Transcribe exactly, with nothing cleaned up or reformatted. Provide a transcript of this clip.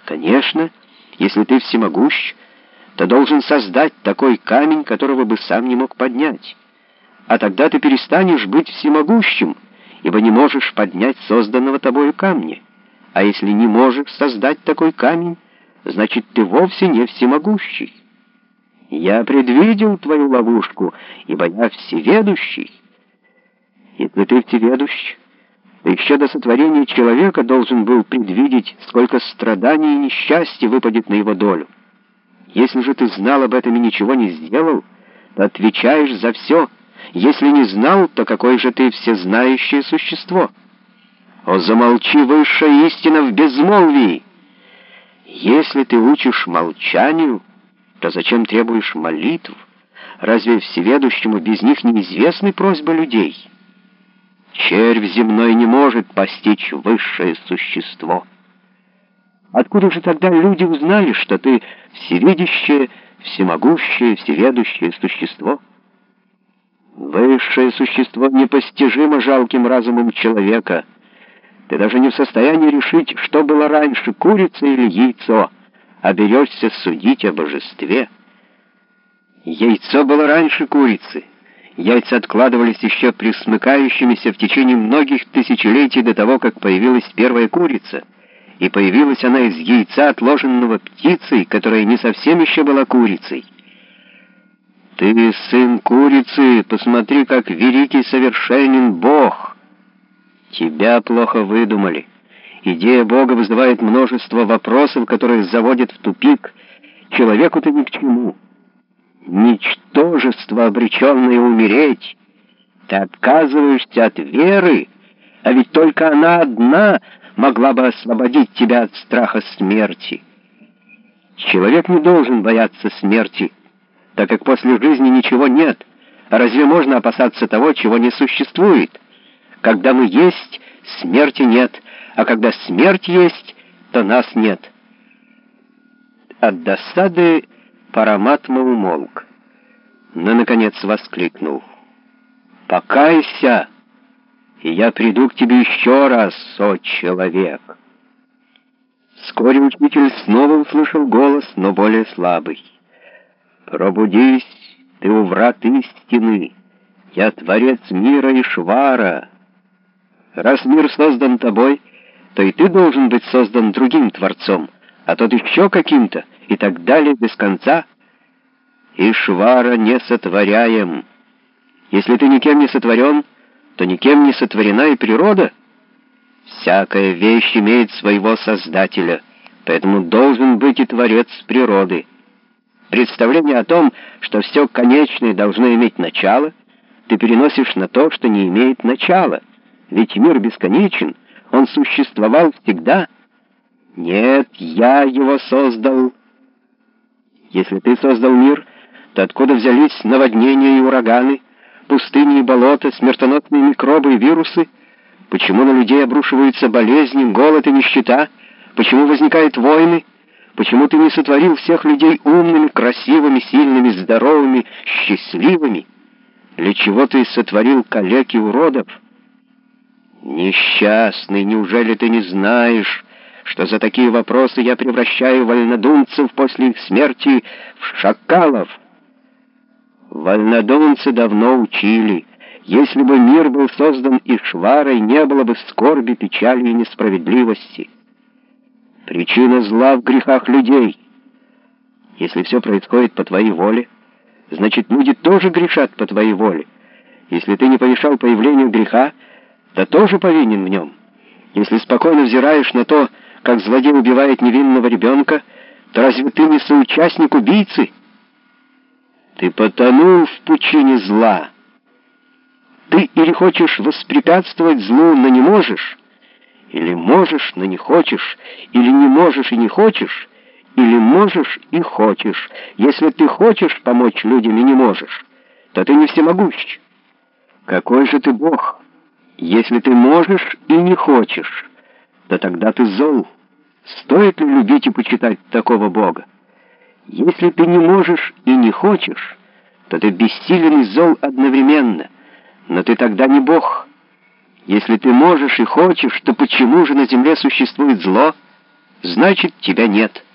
Конечно, если ты всемогущ, то должен создать такой камень, которого бы сам не мог поднять. А тогда ты перестанешь быть всемогущим, ибо не можешь поднять созданного тобою камня. А если не можешь создать такой камень, значит, ты вовсе не всемогущий. Я предвидел твою ловушку, ибо я всеведущий. Если ты всеведущ, то еще до сотворения человека должен был предвидеть, сколько страданий и несчастья выпадет на его долю. Если же ты знал об этом и ничего не сделал, то отвечаешь за все. Если не знал, то какое же ты всезнающее существо? О, замолчи, высшая истина в безмолвии! Если ты учишь молчанию, то зачем требуешь молитв? Разве всеведущему без них неизвестны просьбы людей? Червь земной не может постичь высшее существо. Откуда же тогда люди узнали, что ты всевидящее, всемогущее, всеведущее существо? Высшее существо непостижимо жалким разумом человека. Ты даже не в состоянии решить, что было раньше, курица или яйцо, а берешься судить о божестве. Яйцо было раньше курицы. Яйца откладывались еще присмыкающимися в течение многих тысячелетий до того, как появилась первая курица. И появилась она из яйца, отложенного птицей, которая не совсем еще была курицей. Ты, сын курицы, посмотри, как великий совершенен Бог. Тебя плохо выдумали. Идея Бога вызывает множество вопросов, которые заводят в тупик. Человеку-то ни к чему. Ничтожество, обреченное умереть. Ты отказываешься от веры, а ведь только она одна могла бы освободить тебя от страха смерти. Человек не должен бояться смерти, так как после жизни ничего нет. А разве можно опасаться того, чего не существует? Когда мы есть, смерти нет, а когда смерть есть, то нас нет. От досады Параматма умолк, но, наконец, воскликнул: «Покайся, и я приду к тебе еще раз, о человек!» Вскоре учитель снова услышал голос, но более слабый. «Пробудись, ты у врат истины, я творец мира Ишвара. Раз мир создан тобой, то и ты должен быть создан другим творцом, а тот еще каким-то, и так далее без конца. Ишвара не сотворяем. Если ты никем не сотворен, то никем не сотворена и природа. Всякая вещь имеет своего создателя, поэтому должен быть и творец природы. Представление о том, что все конечное должно иметь начало, ты переносишь на то, что не имеет начала. Ведь мир бесконечен, он существовал всегда. Нет, я его создал. Если ты создал мир, то откуда взялись наводнения и ураганы, пустыни и болота, смертоносные микробы и вирусы? Почему на людей обрушиваются болезни, голод и нищета? Почему возникают войны? Почему ты не сотворил всех людей умными, красивыми, сильными, здоровыми, счастливыми? Для чего ты сотворил калек и уродов? Несчастный, неужели ты не знаешь, что за такие вопросы я превращаю вольнодумцев после их смерти в шакалов? Вольнодумцы давно учили: если бы мир был создан Ишварой, не было бы скорби, печали и несправедливости. Причина зла в грехах людей. Если все происходит по твоей воле, значит, люди тоже грешат по твоей воле. Если ты не помешал появлению греха, то тоже повинен в нем. Если спокойно взираешь на то, как злодей убивает невинного ребенка, то разве ты не соучастник убийцы? Ты потонул в пучине зла. Ты или хочешь воспрепятствовать злу, но не можешь, или можешь, но не хочешь, или не можешь и не хочешь, или можешь и хочешь. Если ты хочешь помочь людям и не можешь, то ты не всемогущ. Какой же ты Бог? Если ты можешь и не хочешь, то тогда ты зол. Стоит ли любить и почитать такого Бога? Если ты не можешь и не хочешь, то ты бессилен и зол одновременно, но ты тогда не Бог. Если ты можешь и хочешь, то почему же на земле существует зло? Значит, тебя нет.